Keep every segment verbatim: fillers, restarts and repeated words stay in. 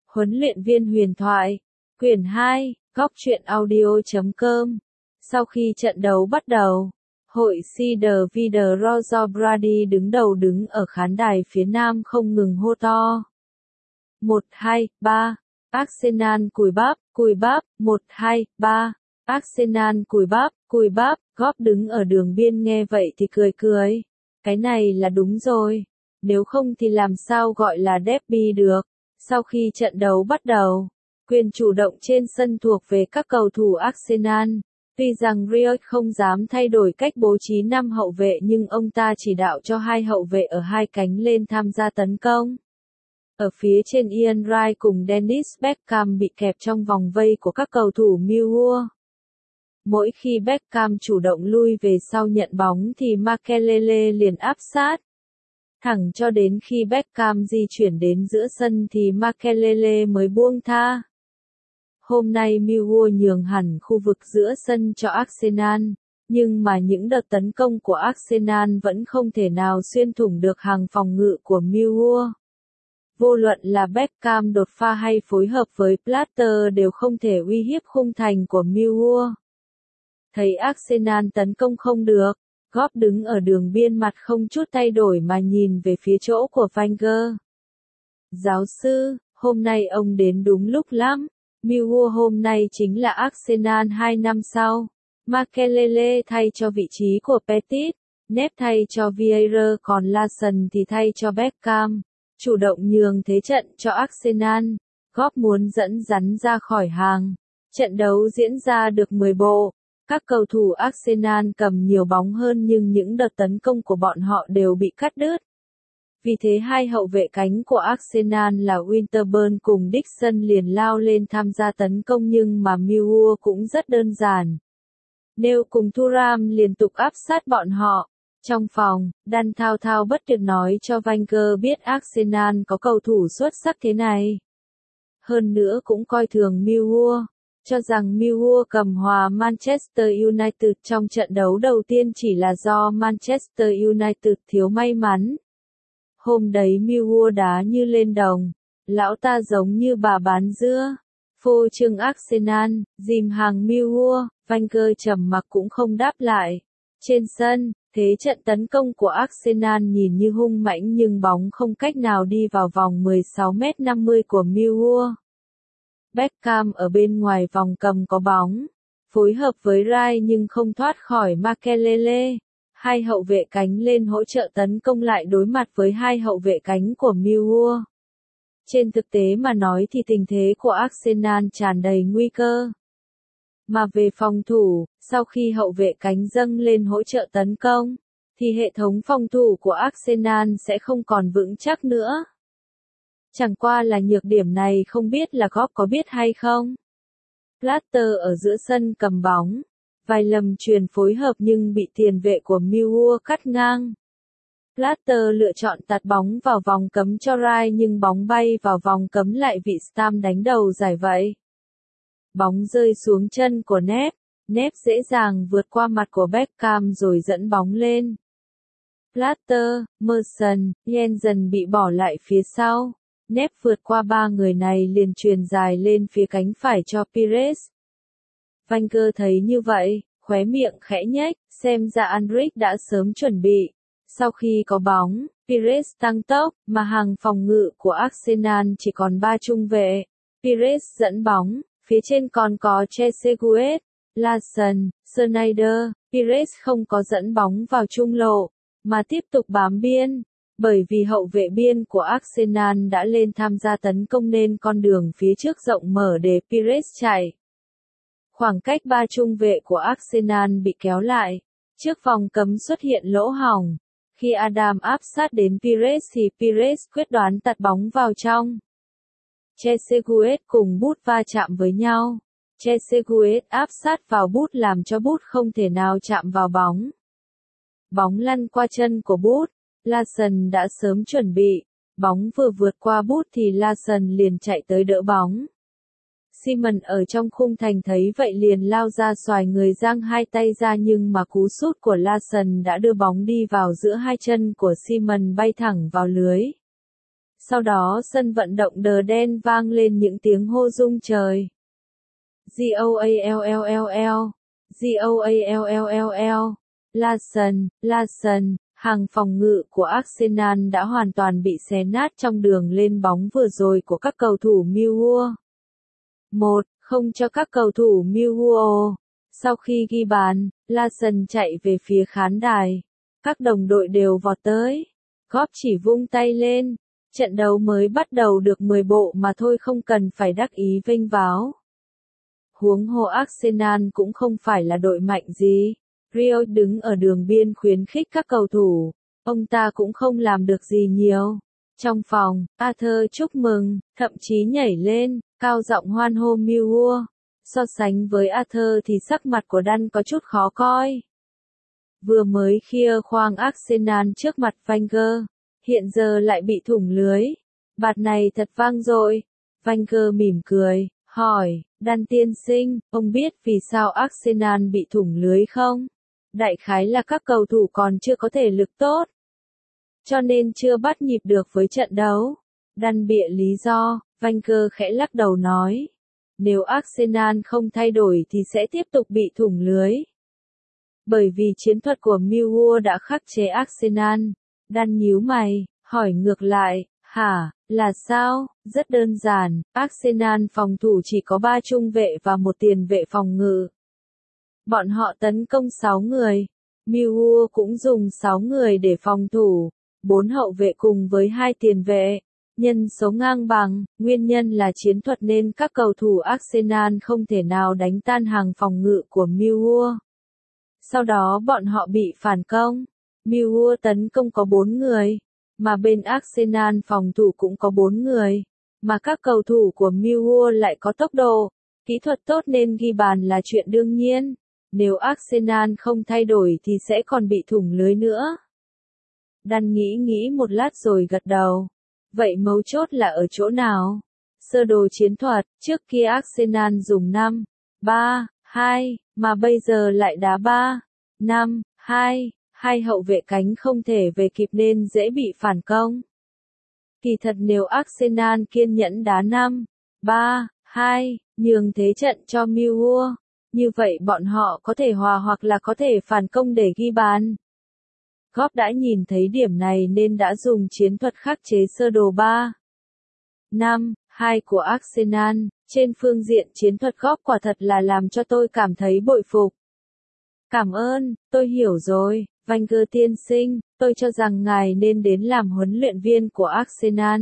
Huấn luyện viên huyền thoại. Quyển hai, góc truyện audio chấm com. Sau khi trận đấu bắt đầu, hội Cedar Vida Roger Brady đứng đầu đứng ở khán đài phía nam không ngừng hô to. một, hai, ba. Arsenal cùi bắp, cùi bắp, một, hai, ba. Arsenal cùi bắp, cùi bắp. Góp đứng ở đường biên nghe vậy thì cười cười. Cái này là đúng rồi. Nếu không thì làm sao gọi là derby được. Sau khi trận đấu bắt đầu, quyền chủ động trên sân thuộc về các cầu thủ Arsenal. Tuy rằng Riyad không dám thay đổi cách bố trí năm hậu vệ nhưng ông ta chỉ đạo cho hai hậu vệ ở hai cánh lên tham gia tấn công. Ở phía trên Ian Wright cùng Dennis Beckham bị kẹp trong vòng vây của các cầu thủ Millwall. Mỗi khi Beckham chủ động lui về sau nhận bóng thì Makelele liền áp sát. Thẳng cho đến khi Beckham di chuyển đến giữa sân thì Makelele mới buông tha. Hôm nay Millwall nhường hẳn khu vực giữa sân cho Arsenal, nhưng mà những đợt tấn công của Arsenal vẫn không thể nào xuyên thủng được hàng phòng ngự của Millwall. Vô luận là Beckham đột phá hay phối hợp với Plater đều không thể uy hiếp khung thành của Millwall. Thấy Arsenal tấn công không được, Góp đứng ở đường biên mặt không chút thay đổi mà nhìn về phía chỗ của Wenger. Giáo sư, hôm nay ông đến đúng lúc lắm. Millwall hôm nay chính là Arsenal hai năm sau. Makelele thay cho vị trí của Petit, Nep thay cho Vieira còn Larsson thì thay cho Beckham. Chủ động nhường thế trận cho Arsenal. Góp muốn dẫn rắn ra khỏi hàng. Trận đấu diễn ra được mười bộ. Các cầu thủ Arsenal cầm nhiều bóng hơn nhưng những đợt tấn công của bọn họ đều bị cắt đứt. Vì thế hai hậu vệ cánh của Arsenal là Winterburn cùng Dixon liền lao lên tham gia tấn công nhưng mà Millwall cũng rất đơn giản. Neil cùng Thuram liên tục áp sát bọn họ. Trong phòng, Dan thao thao bất tuyệt nói cho Wenger biết Arsenal có cầu thủ xuất sắc thế này. Hơn nữa cũng coi thường Millwall. Cho rằng Millwall cầm hòa Manchester United trong trận đấu đầu tiên chỉ là do Manchester United thiếu may mắn. Hôm đấy Millwall đá như lên đồng, lão ta giống như bà bán dưa. Phô trương Arsenal, dìm hàng Millwall, Wenger trầm mặc cũng không đáp lại. Trên sân, thế trận tấn công của Arsenal nhìn như hung mãnh nhưng bóng không cách nào đi vào vòng mười sáu mét năm mươi của Millwall. Beckham ở bên ngoài vòng cầm có bóng, phối hợp với Wright nhưng không thoát khỏi Makelele. Hai hậu vệ cánh lên hỗ trợ tấn công lại đối mặt với hai hậu vệ cánh của Millwall. Trên thực tế mà nói thì tình thế của Arsenal tràn đầy nguy cơ. Mà về phòng thủ, sau khi hậu vệ cánh dâng lên hỗ trợ tấn công, thì hệ thống phòng thủ của Arsenal sẽ không còn vững chắc nữa. Chẳng qua là nhược điểm này không biết là Góp có biết hay không. Plater ở giữa sân cầm bóng, vài lầm chuyền phối hợp nhưng bị tiền vệ của Millwall cắt ngang. Plater lựa chọn tạt bóng vào vòng cấm cho Wright nhưng bóng bay vào vòng cấm lại bị Stam đánh đầu giải vậy. Bóng rơi xuống chân của Nep, Nep dễ dàng vượt qua mặt của Beckham rồi dẫn bóng lên. Plater, Merson, Jensen bị bỏ lại phía sau. Nep vượt qua ba người này liền truyền dài lên phía cánh phải cho Pires. Wenger thấy như vậy, khóe miệng khẽ nhếch, xem ra Andrich đã sớm chuẩn bị. Sau khi có bóng, Pires tăng tốc, mà hàng phòng ngự của Arsenal chỉ còn ba trung vệ. Pires dẫn bóng, phía trên còn có Trezeguet, Larsson, Sneijder. Pires không có dẫn bóng vào trung lộ, mà tiếp tục bám biên. Bởi vì hậu vệ biên của Arsenal đã lên tham gia tấn công nên con đường phía trước rộng mở để Pires chạy. Khoảng cách ba trung vệ của Arsenal bị kéo lại. Trước vòng cấm xuất hiện lỗ hổng. Khi Adam áp sát đến Pires thì Pires quyết đoán tạt bóng vào trong. Trezeguet cùng Bút va chạm với nhau. Trezeguet áp sát vào Bút làm cho Bút không thể nào chạm vào bóng. Bóng lăn qua chân của Bút. Larsson đã sớm chuẩn bị, bóng vừa vượt qua Bút thì Larsson liền chạy tới đỡ bóng. Simon ở trong khung thành thấy vậy liền lao ra xoài người giang hai tay ra nhưng mà cú sút của Larsson đã đưa bóng đi vào giữa hai chân của Simon bay thẳng vào lưới. Sau đó sân vận động đờ đen vang lên những tiếng hô rung trời. Goallll, Goallll, Larsen, Larsen, hàng phòng ngự của Arsenal đã hoàn toàn bị xé nát trong đường lên bóng vừa rồi của các cầu thủ Millwall. một không cho các cầu thủ Millwall. Sau khi ghi bàn, Larsen chạy về phía khán đài. Các đồng đội đều vọt tới. Góp chỉ vung tay lên. Trận đấu mới bắt đầu được mười bộ mà thôi, không cần phải đắc ý vênh váo. Huống hồ Arsenal cũng không phải là đội mạnh gì. Rio đứng ở đường biên khuyến khích các cầu thủ. Ông ta cũng không làm được gì nhiều. Trong phòng, Arthur chúc mừng, thậm chí nhảy lên, cao giọng hoan hô Millwall. So sánh với Arthur thì sắc mặt của Dan có chút khó coi. Vừa mới khia khoang Arsenal trước mặt Wenger, hiện giờ lại bị thủng lưới. Bạt này thật vang dội. Wenger mỉm cười, hỏi, Dan tiên sinh, ông biết vì sao Arsenal bị thủng lưới không? Đại khái là các cầu thủ còn chưa có thể lực tốt, cho nên chưa bắt nhịp được với trận đấu. Dan bịa lý do. Wenger khẽ lắc đầu nói, nếu Arsenal không thay đổi thì sẽ tiếp tục bị thủng lưới. Bởi vì chiến thuật của Millwall đã khắc chế Arsenal. Dan nhíu mày, hỏi ngược lại, hả, là sao? Rất đơn giản, Arsenal phòng thủ chỉ có ba trung vệ và một tiền vệ phòng ngự. Bọn họ tấn công sáu người. Millwall cũng dùng sáu người để phòng thủ, bốn hậu vệ cùng với hai tiền vệ. Nhân số ngang bằng, nguyên nhân là chiến thuật nên các cầu thủ Arsenal không thể nào đánh tan hàng phòng ngự của Millwall. Sau đó bọn họ bị phản công. Millwall tấn công có bốn người, mà bên Arsenal phòng thủ cũng có bốn người, mà các cầu thủ của Millwall lại có tốc độ, kỹ thuật tốt nên ghi bàn là chuyện đương nhiên. Nếu Arsenal không thay đổi thì sẽ còn bị thủng lưới nữa. Dan nghĩ nghĩ một lát rồi gật đầu. Vậy mấu chốt là ở chỗ nào? Sơ đồ chiến thuật, trước kia Arsenal dùng năm, ba, hai, mà bây giờ lại đá ba, năm, hai, hai hậu vệ cánh không thể về kịp nên dễ bị phản công. Kỳ thật nếu Arsenal kiên nhẫn đá năm, ba, hai, nhường thế trận cho Millwall, như vậy bọn họ có thể hòa hoặc là có thể phản công để ghi bàn. Klopp đã nhìn thấy điểm này nên đã dùng chiến thuật khắc chế sơ đồ ba, năm, hai của Arsenal. Trên phương diện chiến thuật Klopp quả thật là làm cho tôi cảm thấy bội phục. Cảm ơn, tôi hiểu rồi, Wenger tiên sinh, tôi cho rằng ngài nên đến làm huấn luyện viên của Arsenal.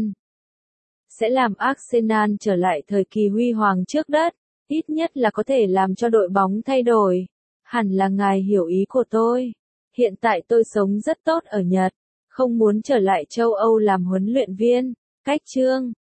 Sẽ làm Arsenal trở lại thời kỳ huy hoàng trước đất, ít nhất là có thể làm cho đội bóng thay đổi. Hẳn là ngài hiểu ý của tôi. Hiện tại tôi sống rất tốt ở Nhật, không muốn trở lại châu Âu làm huấn luyện viên. Cách chương